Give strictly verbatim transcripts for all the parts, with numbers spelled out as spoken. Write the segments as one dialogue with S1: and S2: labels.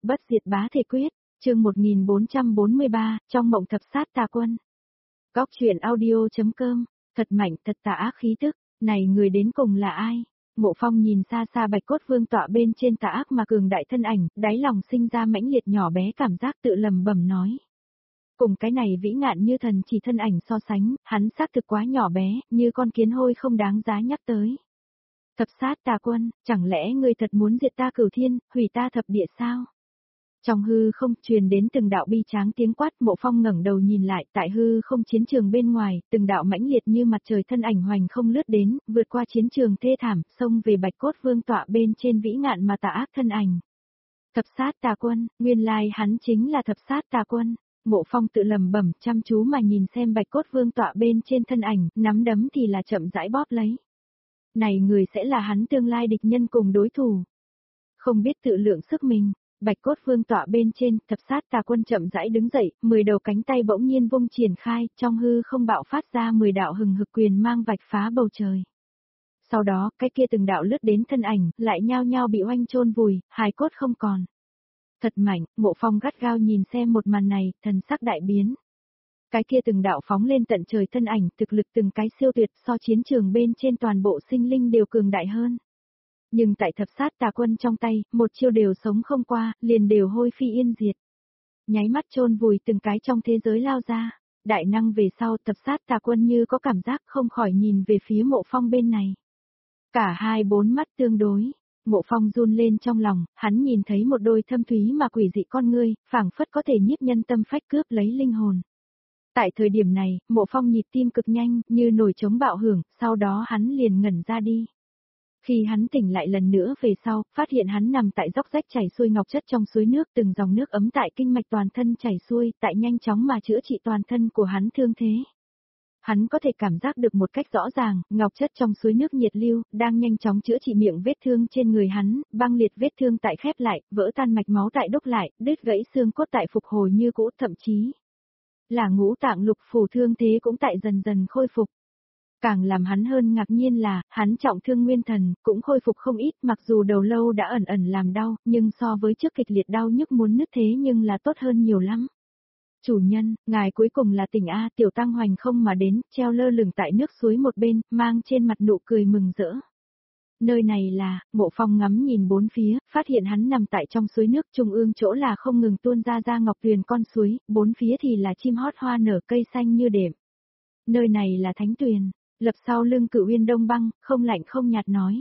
S1: Bất diệt bá thể quyết, chương một nghìn bốn trăm bốn mươi ba, trong mộng thập sát tà quân. Góc truyện audio.com, thật mạnh thật tà ác khí tức, này người đến cùng là ai? Mộ Phong nhìn xa xa Bạch Cốt Vương tọa bên trên tà ác mà cường đại thân ảnh, đáy lòng sinh ra mãnh liệt nhỏ bé cảm giác tự lầm bẩm nói. Cùng cái này vĩ ngạn như thần chỉ thân ảnh so sánh, hắn xác thực quá nhỏ bé, như con kiến hôi không đáng giá nhắc tới. Thập sát tà quân, chẳng lẽ ngươi thật muốn diệt ta cửu thiên, hủy ta thập địa sao? Trong hư không truyền đến từng đạo bi tráng tiếng quát. Mộ Phong ngẩng đầu nhìn lại, tại hư không chiến trường bên ngoài, từng đạo mãnh liệt như mặt trời thân ảnh hoành không lướt đến, vượt qua chiến trường thê thảm, xông về Bạch Cốt Vương tọa bên trên vĩ ngạn mà tà ác thân ảnh. Thập sát tà quân, nguyên lai hắn chính là thập sát tà quân. Mộ Phong tự lầm bẩm, chăm chú mà nhìn xem Bạch Cốt Vương tọa bên trên thân ảnh, nắm đấm thì là chậm rãi bóp lấy. Này người sẽ là hắn tương lai địch nhân cùng đối thủ. Không biết tự lượng sức mình, Bạch Cốt Vương tọa bên trên, thập sát tà quân chậm rãi đứng dậy, mười đầu cánh tay bỗng nhiên vung triển khai, trong hư không bạo phát ra mười đạo hừng hực quyền mang vạch phá bầu trời. Sau đó, cái kia từng đạo lướt đến thân ảnh, lại nhao nhao bị oanh chôn vùi, hài cốt không còn. Thật mạnh, Mộ Phong gắt gao nhìn xem một màn này, thần sắc đại biến. Cái kia từng đạo phóng lên tận trời thân ảnh, thực lực từng cái siêu tuyệt, so chiến trường bên trên toàn bộ sinh linh đều cường đại hơn. Nhưng tại thập sát tà quân trong tay, một chiêu đều sống không qua, liền đều hôi phi yên diệt. Nháy mắt chôn vùi từng cái trong thế giới lao ra, đại năng về sau thập sát tà quân như có cảm giác không khỏi nhìn về phía Mộ Phong bên này. Cả hai bốn mắt tương đối, Mộ Phong run lên trong lòng, hắn nhìn thấy một đôi thâm thúy mà quỷ dị con ngươi, phảng phất có thể nhiếp nhân tâm phách cướp lấy linh hồn. Tại thời điểm này, Mộ Phong nhịp tim cực nhanh, như nổi trống bạo hưởng, sau đó hắn liền ngẩn ra đi. Khi hắn tỉnh lại lần nữa về sau, phát hiện hắn nằm tại dốc rách chảy xuôi ngọc chất trong suối nước, từng dòng nước ấm tại kinh mạch toàn thân chảy xuôi, tại nhanh chóng mà chữa trị toàn thân của hắn thương thế. Hắn có thể cảm giác được một cách rõ ràng, ngọc chất trong suối nước nhiệt lưu, đang nhanh chóng chữa trị miệng vết thương trên người hắn, băng liệt vết thương tại khép lại, vỡ tan mạch máu tại đúc lại, đứt gãy xương cốt tại phục hồi như cũ, thậm chí là ngũ tạng lục phủ thương thế cũng tại dần dần khôi phục. Càng làm hắn hơn ngạc nhiên là, hắn trọng thương nguyên thần, cũng khôi phục không ít, mặc dù đầu lâu đã ẩn ẩn làm đau, nhưng so với trước kịch liệt đau nhức muốn nứt thế nhưng là tốt hơn nhiều lắm. Chủ nhân, ngài cuối cùng là tỉnh A, tiểu tăng hoành không mà đến, treo lơ lửng tại nước suối một bên, mang trên mặt nụ cười mừng rỡ. Nơi này là, Mộ Phong ngắm nhìn bốn phía, phát hiện hắn nằm tại trong suối nước, trung ương chỗ là không ngừng tuôn ra ra ngọc tuyền con suối, bốn phía thì là chim hót hoa nở cây xanh như đệm. Nơi này là thánh tuyền, lập sau lưng Cửu Uyên Đông Băng, không lạnh không nhạt nói.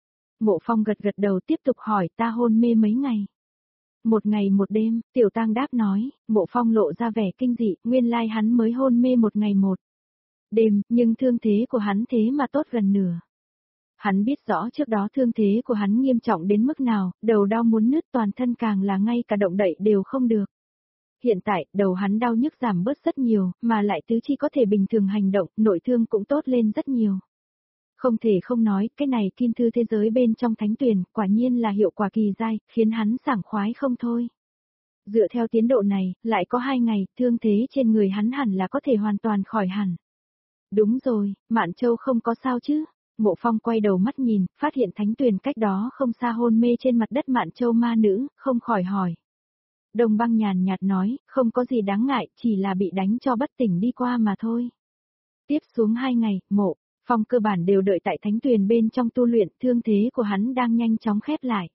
S1: Mộ Phong gật gật đầu tiếp tục hỏi, ta hôn mê mấy ngày? Một ngày một đêm, tiểu tang đáp nói. Mộ Phong lộ ra vẻ kinh dị, nguyên lai hắn mới hôn mê một ngày một đêm, nhưng thương thế của hắn thế mà tốt gần nửa. Hắn biết rõ trước đó thương thế của hắn nghiêm trọng đến mức nào, đầu đau muốn nứt, toàn thân càng là ngay cả động đậy đều không được. Hiện tại, đầu hắn đau nhức giảm bớt rất nhiều, mà lại tứ chi có thể bình thường hành động, nội thương cũng tốt lên rất nhiều. Không thể không nói, cái này kim thư thế giới bên trong thánh tuyền, quả nhiên là hiệu quả kỳ dai, khiến hắn sảng khoái không thôi. Dựa theo tiến độ này, lại có hai ngày, thương thế trên người hắn hẳn là có thể hoàn toàn khỏi hẳn. Đúng rồi, Mạn Châu không có sao chứ? Mộ Phong quay đầu mắt nhìn, phát hiện thánh tuyền cách đó không xa hôn mê trên mặt đất Mạn Châu ma nữ, không khỏi hỏi. Đông Băng nhàn nhạt nói, không có gì đáng ngại, chỉ là bị đánh cho bất tỉnh đi qua mà thôi. Tiếp xuống hai ngày, Mộ Phong cơ bản đều đợi tại thánh tuyền bên trong tu luyện, thương thế của hắn đang nhanh chóng khép lại.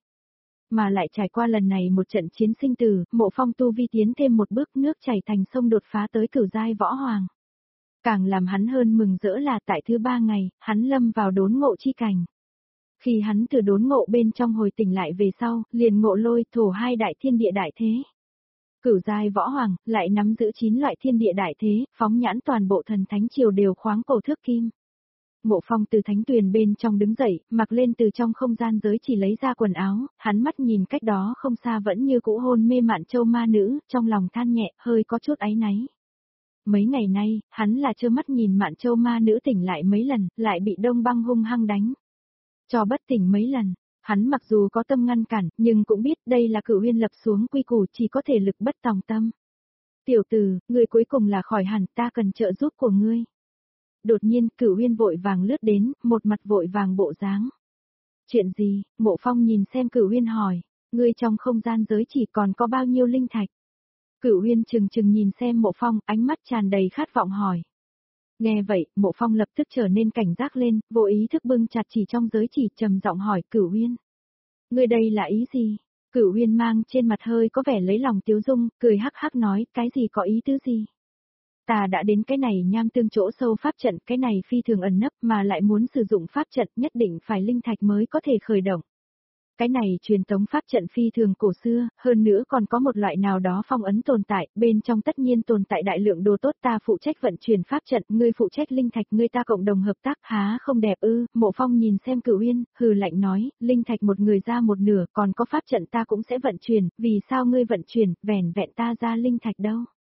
S1: Mà lại trải qua lần này một trận chiến sinh tử, Mộ Phong tu vi tiến thêm một bước, nước chảy thành sông đột phá tới cửu giai võ hoàng. Càng làm hắn hơn mừng rỡ là tại thứ ba ngày, hắn lâm vào đốn ngộ chi cảnh. Khi hắn từ đốn ngộ bên trong hồi tỉnh lại về sau, liền ngộ lôi thổ hai đại thiên địa đại thế. Cửu giai võ hoàng, lại nắm giữ chín loại thiên địa đại thế, phóng nhãn toàn bộ thần thánh triều đều khoáng cổ thước kim. Mộ Phong từ thánh tuyền bên trong đứng dậy, mặc lên từ trong không gian giới chỉ lấy ra quần áo, hắn mắt nhìn cách đó không xa vẫn như cũ hôn mê Mạn Châu ma nữ, trong lòng than nhẹ, hơi có chút áy náy. Mấy ngày nay, hắn là trơ mắt nhìn Mạn Châu ma nữ tỉnh lại mấy lần, lại bị Đông Băng hung hăng đánh. Cho bất tỉnh mấy lần, hắn mặc dù có tâm ngăn cản, nhưng cũng biết đây là Cửu Uyên lập xuống quy củ, chỉ có thể lực bất tòng tâm. Tiểu tử, người cuối cùng là khỏi hẳn, ta cần trợ giúp của ngươi. Đột nhiên, Cửu Uyên vội vàng lướt đến, một mặt vội vàng bộ dáng. Chuyện gì? Mộ Phong nhìn xem Cửu Uyên hỏi. Ngươi trong không gian giới chỉ còn có bao nhiêu linh thạch? Cửu Uyên chừng chừng nhìn xem Mộ Phong, ánh mắt tràn đầy khát vọng hỏi. Nghe vậy, Mộ Phong lập tức trở nên cảnh giác lên, vô ý thức bưng chặt chỉ trong giới chỉ trầm giọng hỏi Cửu Uyên. Ngươi đây là ý gì? Cửu Uyên mang trên mặt hơi có vẻ lấy lòng tiếu dung, cười hắc hắc nói, cái gì có ý tứ gì? Ta đã đến cái này nham tương chỗ sâu pháp trận, cái này phi thường ẩn nấp mà lại muốn sử dụng pháp trận nhất định phải linh thạch mới có thể khởi động. Cái này truyền tống pháp trận phi thường cổ xưa, hơn nữa còn có một loại nào đó phong ấn tồn tại, bên trong tất nhiên tồn tại đại lượng đồ tốt, ta phụ trách vận chuyển pháp trận, ngươi phụ trách linh thạch, ngươi ta cộng đồng hợp tác, há không đẹp ư? Mộ Phong nhìn xem Cửu Uyên, hừ lạnh nói, linh thạch một người ra một nửa, còn có pháp trận ta cũng sẽ vận chuyển, vì sao ngươi vận chuyển, vẻn vẹn ta ra linh thạch đâu?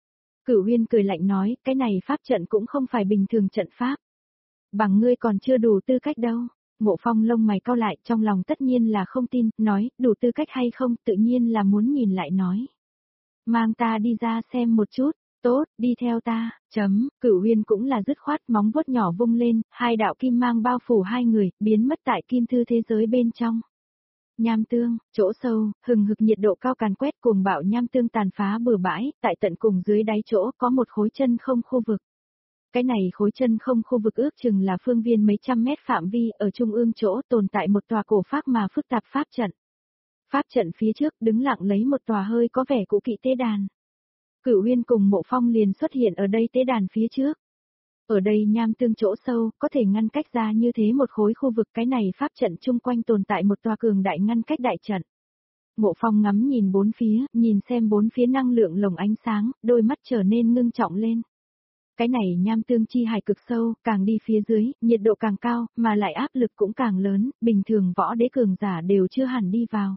S1: Cửu Uyên cười lạnh nói, cái này pháp trận cũng không phải bình thường trận pháp. Bằng ngươi còn chưa đủ tư cách đâu. Mộ Phong lông mày cau lại, trong lòng tất nhiên là không tin, nói, đủ tư cách hay không, tự nhiên là muốn nhìn lại nói. Mang ta đi ra xem một chút, tốt, đi theo ta, chấm, Cửu Uyên cũng là dứt khoát, móng vuốt nhỏ vung lên, hai đạo kim mang bao phủ hai người, biến mất tại kim thư thế giới bên trong. Nham tương, chỗ sâu, hừng hực nhiệt độ cao càn quét cuồng bạo nham tương tàn phá bừa bãi, tại tận cùng dưới đáy chỗ có một khối chân không khu vực. Cái này khối chân không khu vực ước chừng là phương viên mấy trăm mét phạm vi, ở trung ương chỗ tồn tại một tòa cổ phác mà phức tạp pháp trận. Pháp trận phía trước đứng lặng lấy một tòa hơi có vẻ cũ kỹ tế đàn. Cửu Uyên cùng Mộ Phong liền xuất hiện ở đây tế đàn phía trước. Ở đây nham tương chỗ sâu, có thể ngăn cách ra như thế một khối khu vực, cái này pháp trận chung quanh tồn tại một tòa cường đại ngăn cách đại trận. Mộ Phong ngắm nhìn bốn phía, nhìn xem bốn phía năng lượng lồng ánh sáng, đôi mắt trở nên ngưng trọng lên. Cái này nham tương chi hải cực sâu, càng đi phía dưới, nhiệt độ càng cao, mà lại áp lực cũng càng lớn, bình thường võ đế cường giả đều chưa hẳn đi vào.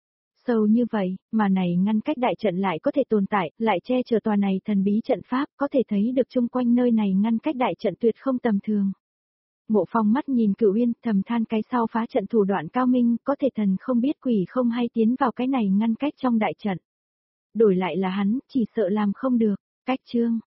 S1: Sâu như vậy, mà này ngăn cách đại trận lại có thể tồn tại, lại che chở tòa này thần bí trận pháp, có thể thấy được chung quanh nơi này ngăn cách đại trận tuyệt không tầm thường. Mộ Phong mắt nhìn Cửu Uyên, thầm than cái sau phá trận thủ đoạn cao minh, có thể thần không biết quỷ không hay tiến vào cái này ngăn cách trong đại trận. Đổi lại là hắn, chỉ sợ làm không được. Cách chương